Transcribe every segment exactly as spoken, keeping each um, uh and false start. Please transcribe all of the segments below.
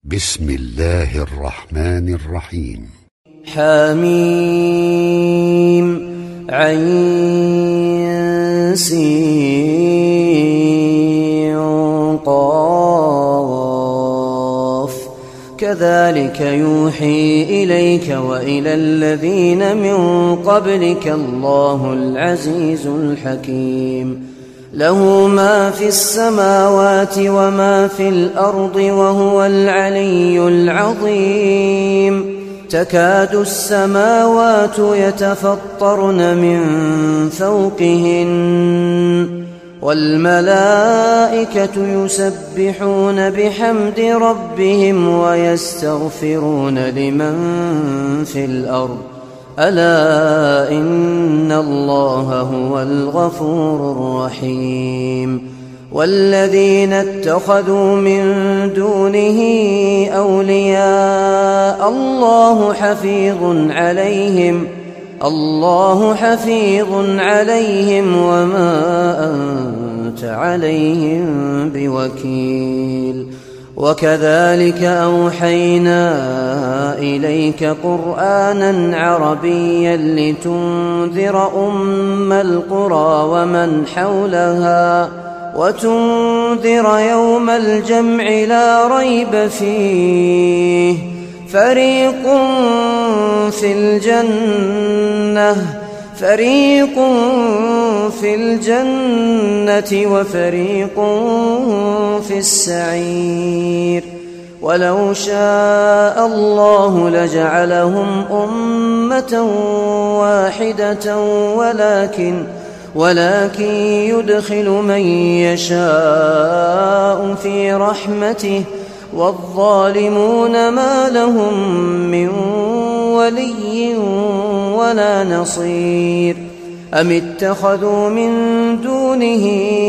بسم الله الرحمن الرحيم. حميم عين سين قاف كذلك يوحي إليك وإلى الذين من قبلك الله العزيز الحكيم. له ما في السماوات وما في الأرض وهو العلي العظيم. تكاد السماوات يتفطرن من فوقهن والملائكة يسبحون بحمد ربهم ويستغفرون لمن في الأرض ألا إن الله هو الغفور الرحيم. والذين اتخذوا من دونه أولياء الله حفيظ عليهم الله حفيظ عليهم وما أنت عليهم بوكيل. وكذلك أوحينا إليك قرآنا عربيا لتنذر أم القرى ومن حولها وتنذر يوم الجمع لا ريب فيه فريق في الجنة فريق في الجنة وفريق في السعير. ولو شاء الله لجعلهم أمة واحدة ولكن ولكن يدخل من يشاء في رحمته والظالمون ما لهم من ولي ولا نصير. أم اتخذوا من دونه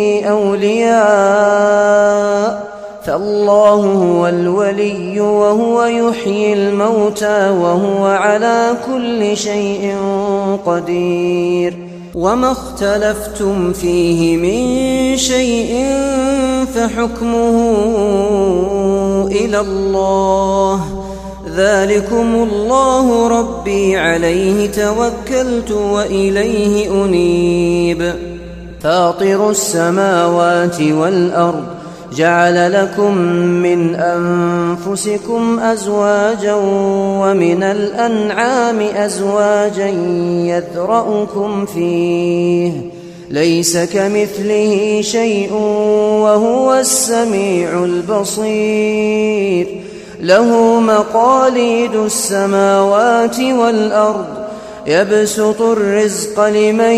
أولياء فالله هو الولي وهو يحيي الموتى وهو على كل شيء قدير. وما اختلفتم فيه من شيء فحكمه إلى الله ذلكم الله ربي عليه توكلت وإليه أنيب. فاطر السماوات والأرض جعل لكم من أنفسكم أزواجا ومن الأنعام أزواجا يذرأكم فيه ليس كمثله شيء وهو السميع البصير. له مقاليد السماوات والأرض يبسط الرزق لمن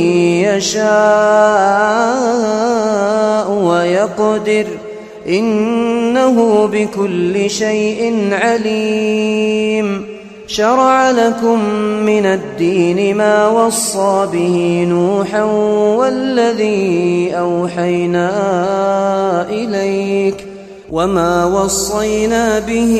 يشاء ويقدر إنه بكل شيء عليم. شرع لكم من الدين ما وصى به نوحا والذي أوحينا إليك وما وصينا به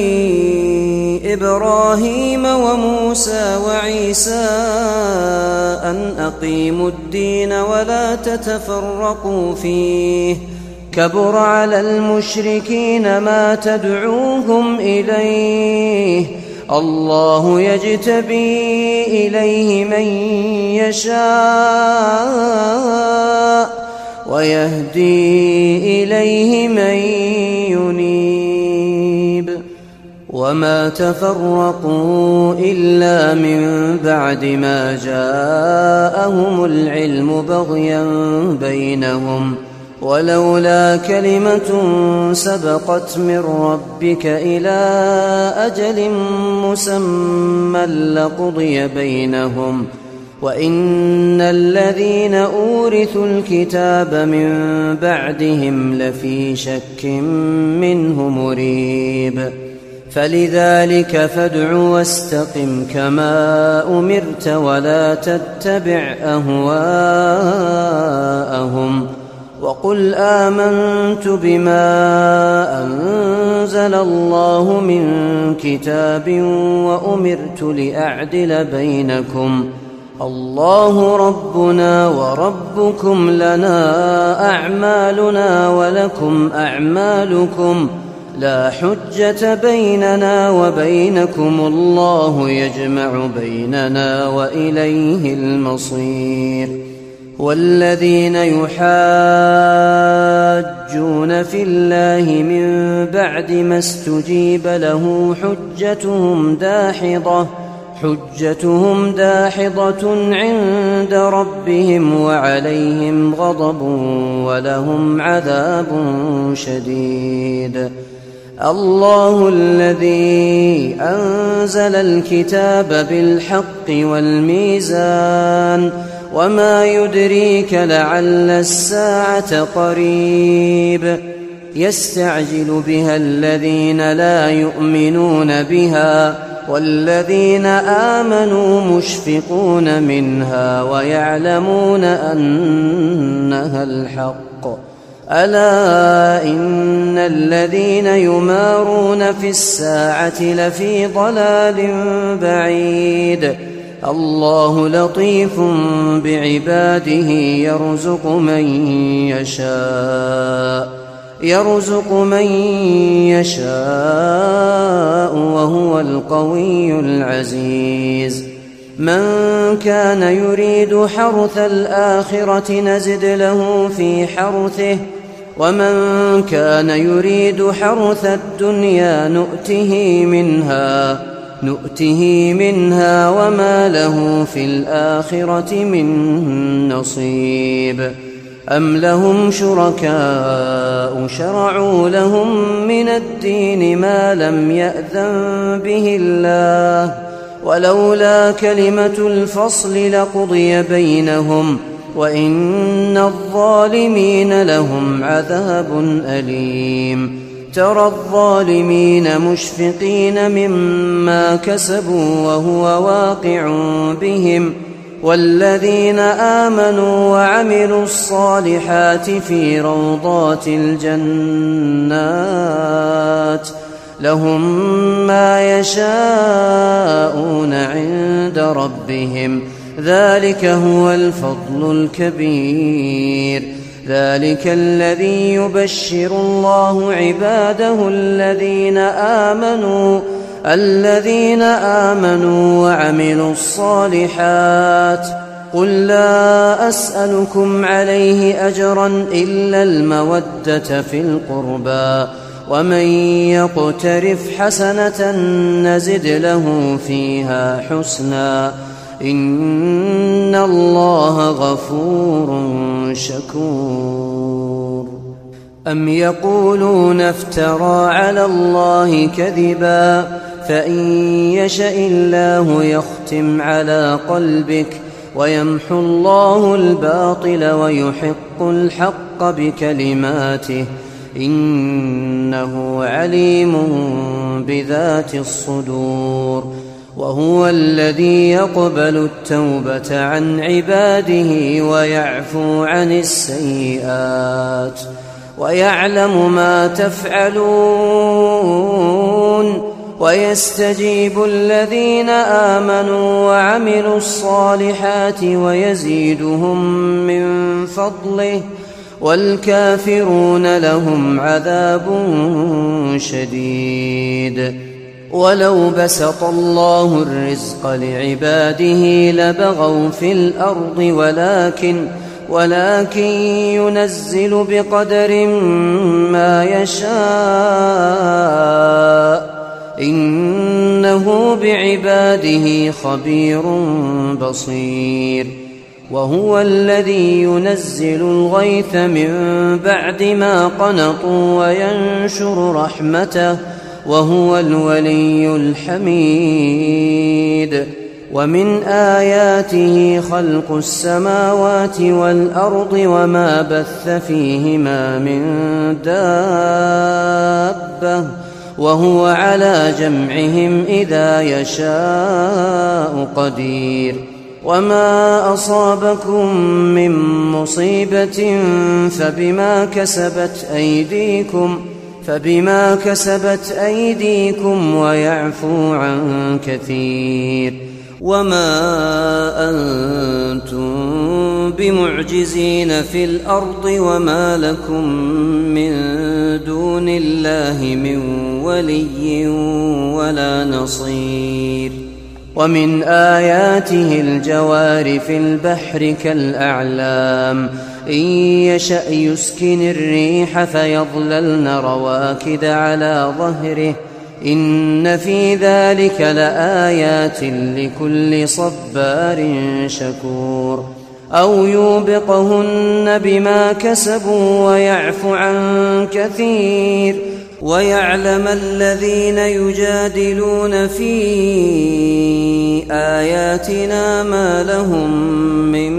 إبراهيم وموسى وعيسى أن أقيموا الدين ولا تتفرقوا فيه كبر على المشركين ما تدعوهم إليه الله يجتبي إليه من يشاء ويهدي إليه من ينيب. وما تفرقوا إلا من بعد ما جاءهم العلم بغيا بينهم ولولا كلمة سبقت من ربك إلى أجل مسمى لقضي بينهم وإن الذين أورثوا الكتاب من بعدهم لفي شك منه مريب. فلذلك فادع واستقم كما أمرت ولا تتبع أهواءهم وقل آمنت بما أنزل الله من كتاب وأمرت لأعدل بينكم الله ربنا وربكم لنا أعمالنا ولكم أعمالكم لا حجة بيننا وبينكم الله يجمع بيننا وإليه المصير والذين يحاجون في الله من بعد ما استجيب له حجتهم داحضة حجتهم داحضة عند ربهم وعليهم غضب ولهم عذاب شديد الله الذي أنزل الكتاب بالحق والميزان وما يدريك لعل الساعة قريب يستعجل بها الذين لا يؤمنون بها والذين آمنوا مشفقون منها ويعلمون أنها الحق ألا إن الذين يمارون في الساعة لفي ضلال بعيد الله لطيف بعباده يرزق من يشاء يرزق من يشاء وهو القوي العزيز من كان يريد حرث الآخرة نزد له في حرثه ومن كان يريد حرث الدنيا نؤته منها نؤته منها وما له في الآخرة من نصيب أم لهم شركاء شرعوا لهم من الدين ما لم يأذن به الله ولولا كلمة الفصل لقضي بينهم وإن الظالمين لهم عذاب أليم ترى الظالمين مشفقين مما كسبوا وهو واقع بهم والذين آمنوا وعملوا الصالحات في روضات الجنات لهم ما يشاءون عند ربهم ذلك هو الفضل الكبير ذلك الذي يبشر الله عباده الذين آمنوا الذين آمنوا وعملوا الصالحات قل لا أسألكم عليه أجرا إلا المودة في القربى ومن يقترف حسنة نزد له فيها حسنا إن الله غفور شكور أم يقولون افترى على الله كذبا فإن يشأ الله يختم على قلبك ويمحو الله الباطل ويحق الحق بكلماته إنه عليم بذات الصدور وهو الذي يقبل التوبة عن عباده ويعفو عن السيئات ويعلم ما تفعلون ويستجيب الذين آمنوا وعملوا الصالحات ويزيدهم من فضله والكافرون لهم عذاب شديد ولو بسط الله الرزق لعباده لبغوا في الأرض ولكن ولكن ينزل بقدر ما يشاء إنه بعباده خبير بصير وهو الذي ينزل الغيث من بعد ما قنطوا وينشر رحمته وهو الولي الحميد ومن آياته خلق السماوات والأرض وما بث فيهما من دابة وهو على جمعهم إذا يشاء قدير وما أصابكم من مصيبة فبما كسبت أيديكم فبما كسبت أيديكم ويعفو عن كثير وما أنتم بمعجزين في الأرض وما لكم من دون الله من ولي ولا نصير. ومن آياته الجوار في البحر كالأعلام إن يشأ يسكن الريح فيظللن رواكد على ظهره إن في ذلك لآيات لكل صبار شكور. أو يوبقهن بما كسبوا ويعف عن كثير ويعلم الذين يجادلون في آياتنا ما لهم من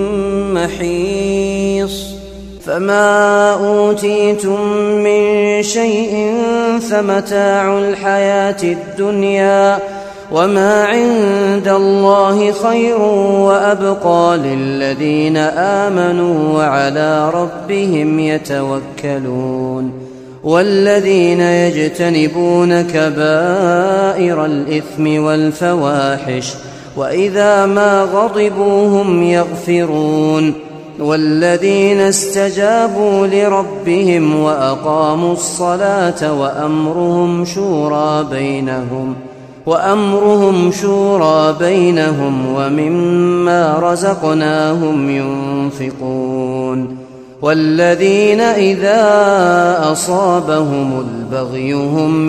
محيص. فما أوتيتم من شيء فمتاع الحياة الدنيا وما عند الله خير وأبقى للذين آمنوا وعلى ربهم يتوكلون. والذين يجتنبون كبائر الإثم والفواحش وإذا ما غضبوا هم يغفرون. والذين استجابوا لربهم وأقاموا الصلاة وأمرهم شورى بينهم وأمرهم شورى بينهم ومما رزقناهم ينفقون. والذين إذا أصابهم البغي هم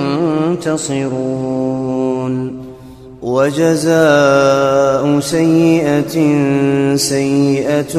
ينتصرون. وجزاء سيئة سيئة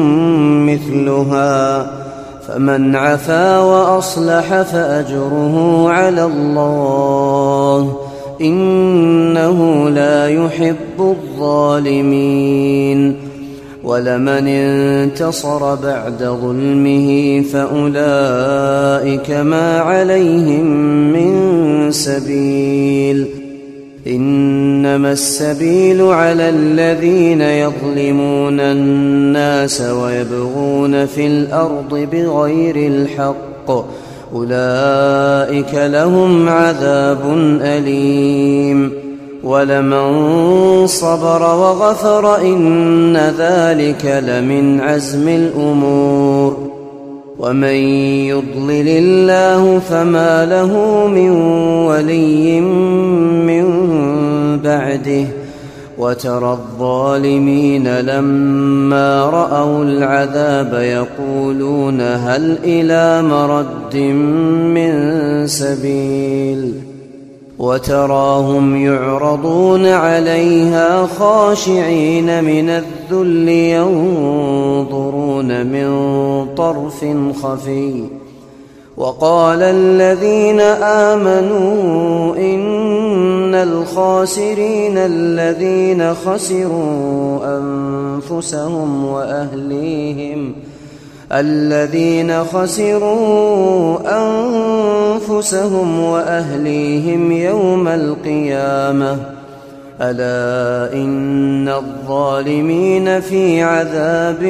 مثلها فمن عفا وأصلح فأجره على الله إنه لا يحب الظالمين. ولمن انتصر بعد ظلمه فأولئك ما عليهم من سبيل إنما السبيل على الذين يظلمون الناس ويبغون في الأرض بغير الحق أولئك لهم عذاب أليم. ولمن صبر وغفر إن ذلك لمن عزم الأمور. ومن يضلل الله فما له من ولي من بعده. وترى الظالمين لما رأوا العذاب يقولون هل إلى مرد من سبيل. وتراهم يعرضون عليها خاشعين من الذل ينظرون من طرف خفي. وقال الذين آمنوا إن الخاسرين الذين خسروا أنفسهم وأهليهم الذين خسروا أنفسهم وأهليهم يوم القيامة ألا إن الظالمين في عذاب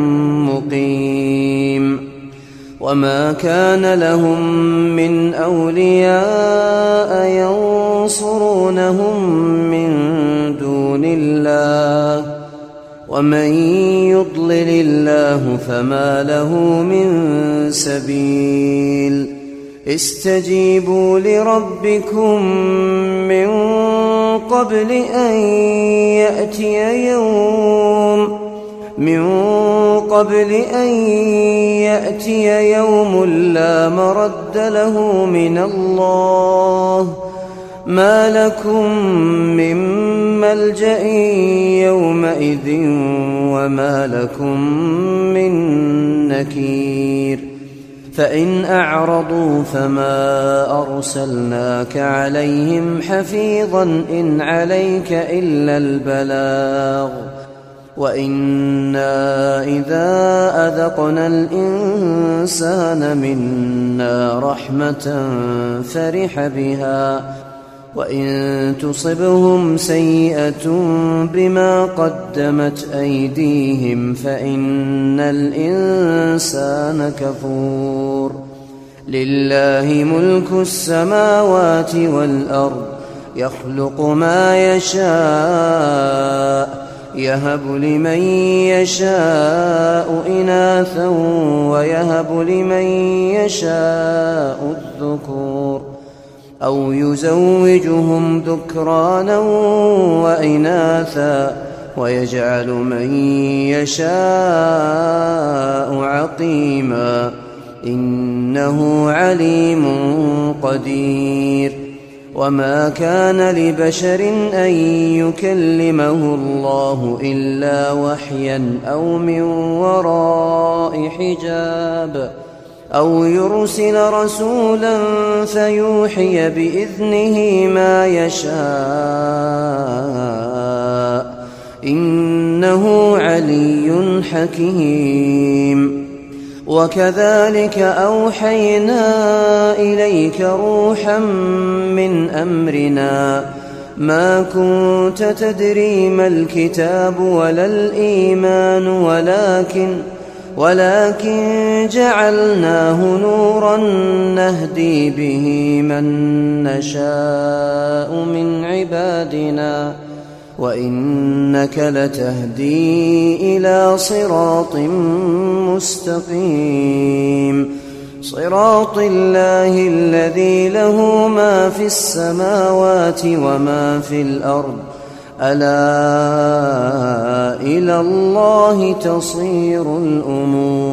مقيم. وما كان لهم من أولياء ينصرونهم من دون الله ومن يضلل الله فما له من سبيل. استجيبوا لربكم من قبل أن يأتي يوم من قبل أن يأتي يوم لا مرد له من الله ما لكم من ملجأ يومئذ وما لكم من نكير. فإن أعرضوا فما أرسلناك عليهم حفيظا إن عليك إلا البلاغ وإنا إذا أذقنا الإنسان منا رحمة فرح بها وإن تصبهم سيئة بما قدمت أيديهم فإن الإنسان كفور. لله ملك السماوات والأرض يخلق ما يشاء يهب لمن يشاء إناثا ويهب لمن يشاء الذكور أو يزوجهم ذكرانا وإناثا ويجعل من يشاء عقيما إنه عليم قدير. وما كان لبشر أن يكلمه الله إلا وحيا أو من وراء حجاب أو يرسل رسولا فيوحي بإذنه ما يشاء إنه علي حكيم. وكذلك أوحينا إليك روحا من أمرنا ما كنت تدري ما الكتاب ولا الإيمان ولكن ولكن جعلناه نورا نهدي به من نشاء من عبادنا وإنك لتهدي إلى صراط مستقيم صراط الله الذي له ما في السماوات وما في الأرض ألا إلى الله تصير الأمور.